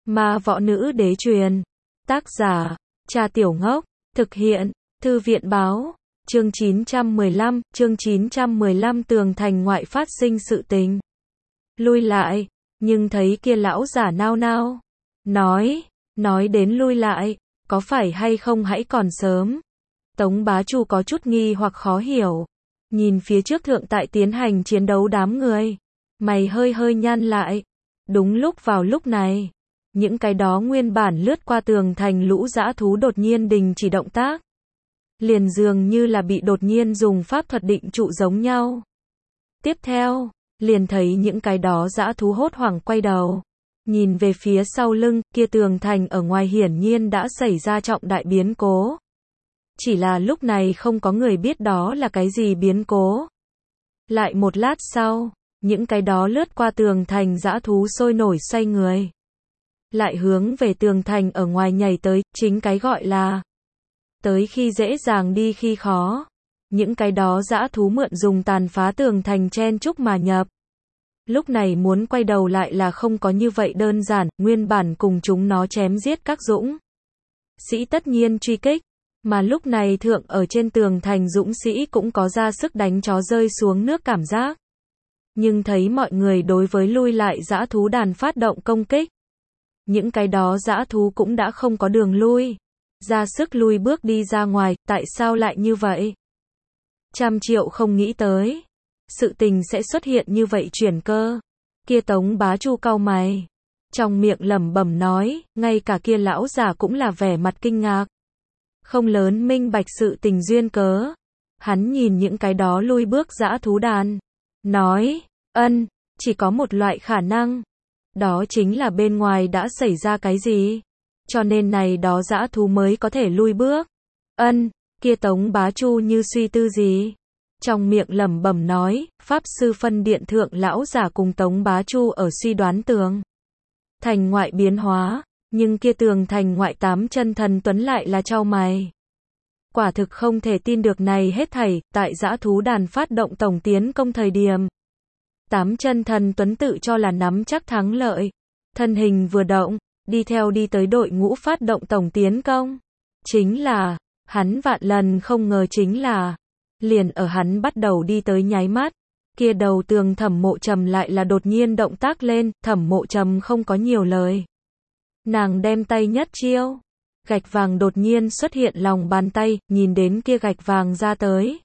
Ma Võ Nữ Đế truyền. Tác giả, Cha Tiểu Ngốc. Thực hiện, Thư viện báo. Chương 915, tường thành ngoại phát sinh sự tình. Lui lại, nhưng thấy kia lão giả nao nao. Nói đến lui lại, có phải hay không hãy còn sớm. Tống Bá Chu có chút nghi hoặc khó hiểu. Nhìn phía trước thượng tại tiến hành chiến đấu đám người. Mày hơi nhăn lại. Đúng vào lúc này. Những cái đó nguyên bản lướt qua tường thành lũ dã thú đột nhiên đình chỉ động tác. Liền dường như là bị đột nhiên dùng pháp thuật định trụ giống nhau. Tiếp theo, liền thấy những cái đó dã thú hốt hoảng quay đầu. Nhìn về phía sau lưng, kia tường thành ở ngoài hiển nhiên đã xảy ra trọng đại biến cố. Chỉ là lúc này không có người biết đó là cái gì biến cố. Lại một lát sau, những cái đó lướt qua tường thành dã thú sôi nổi xoay người. Lại hướng về tường thành ở ngoài nhảy tới, chính cái gọi là tới khi dễ dàng đi khi khó. Những cái đó dã thú mượn dùng tàn phá tường thành chen chúc mà nhập. Lúc này muốn quay đầu lại là không có như vậy đơn giản, nguyên bản cùng chúng nó chém giết các dũng sĩ tất nhiên truy kích, mà lúc này thượng ở trên tường thành dũng sĩ cũng có ra sức đánh chó rơi xuống nước cảm giác. Nhưng thấy mọi người đối với lui lại dã thú đàn phát động công kích. Những cái đó dã thú cũng đã không có đường lui. Ra sức lui bước đi ra ngoài, tại sao lại như vậy? 100.000.000 không nghĩ tới. Sự tình sẽ xuất hiện như vậy chuyển cơ. Kia Tống Bá Chu cau mày. Trong miệng lẩm bẩm nói, ngay cả kia lão già cũng là vẻ mặt kinh ngạc. Không lớn minh bạch sự tình duyên cớ. Hắn nhìn những cái đó lui bước dã thú đàn. Nói, chỉ có một loại khả năng. Đó chính là bên ngoài đã xảy ra cái gì. Cho nên này đó dã thú mới có thể lui bước. Kia Tống Bá Chu như suy tư gì. Trong miệng lẩm bẩm nói, Pháp Sư phân điện thượng lão giả cùng Tống Bá Chu ở suy đoán tường thành ngoại biến hóa, nhưng kia tường thành ngoại 8 chân thần tuấn lại là chau mày. Quả thực không thể tin được này hết thảy, tại dã thú đàn phát động tổng tiến công thời điểm. 8 chân thần tuấn tự cho là nắm chắc thắng lợi. Thân hình vừa động, đi tới đội ngũ phát động tổng tiến công. Chính là, hắn vạn lần không ngờ chính là, liền ở hắn bắt đầu đi tới nháy mắt, kia đầu tường Thẩm Mộ Trầm lại là đột nhiên động tác lên, Thẩm Mộ Trầm không có nhiều lời. Nàng đem tay nhất chiêu, gạch vàng đột nhiên xuất hiện lòng bàn tay, nhìn đến kia gạch vàng ra tới.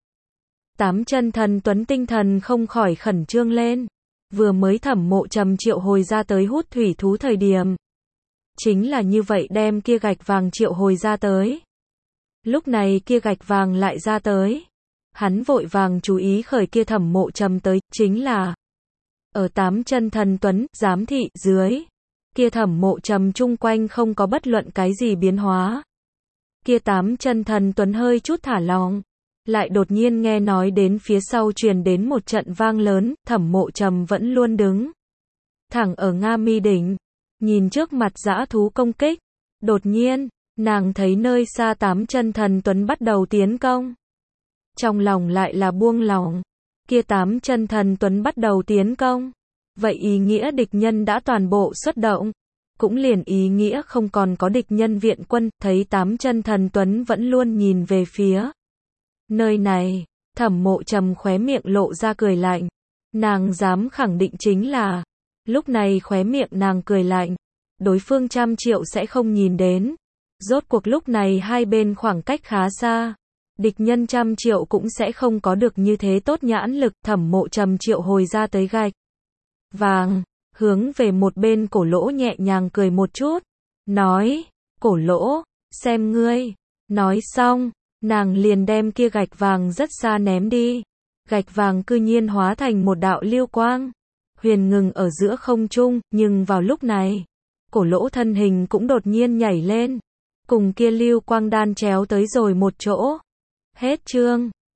8 chân thần tuấn tinh thần không khỏi khẩn trương lên. Vừa mới Thẩm Mộ Trầm triệu hồi ra tới hút thủy thú thời điểm. Chính là như vậy đem kia gạch vàng triệu hồi ra tới. Lúc này kia gạch vàng lại ra tới. Hắn vội vàng chú ý khởi kia Thẩm Mộ Trầm tới, chính là ở 8 chân thần tuấn, giám thị, dưới. Kia Thẩm Mộ Trầm chung quanh không có bất luận cái gì biến hóa. Kia 8 chân thần tuấn hơi chút thả lỏng. Lại đột nhiên nghe nói đến phía sau truyền đến một trận vang lớn, Thẩm Mộ Trầm vẫn luôn đứng thẳng ở Nga Mi đỉnh, nhìn trước mặt dã thú công kích. Đột nhiên, nàng thấy nơi xa 8 chân thần tuấn bắt đầu tiến công. Trong lòng lại là buông lỏng. Kia 8 chân thần tuấn bắt đầu tiến công. Vậy ý nghĩa địch nhân đã toàn bộ xuất động. Cũng liền ý nghĩa không còn có địch nhân viện quân, thấy 8 chân thần tuấn vẫn luôn nhìn về phía nơi này. Thẩm Mộ Trầm khóe miệng lộ ra cười lạnh. Nàng dám khẳng định chính là, lúc này khóe miệng nàng cười lạnh, đối phương 100.000.000 sẽ không nhìn đến. Rốt cuộc lúc này hai bên khoảng cách khá xa. Địch nhân 100.000.000 cũng sẽ không có được như thế tốt nhãn lực. Thẩm Mộ Trầm triệu hồi ra tới gạch vàng, hướng về một bên Cổ Lỗ nhẹ nhàng cười một chút. Nói, Cổ Lỗ, xem ngươi. Nói xong, nàng liền đem kia gạch vàng rất xa ném đi. Gạch vàng cư nhiên hóa thành một đạo lưu quang. Huyền ngừng ở giữa không trung, nhưng vào lúc này, Cổ Lỗ thân hình cũng đột nhiên nhảy lên. Cùng kia lưu quang đan chéo tới rồi một chỗ. Hết chương.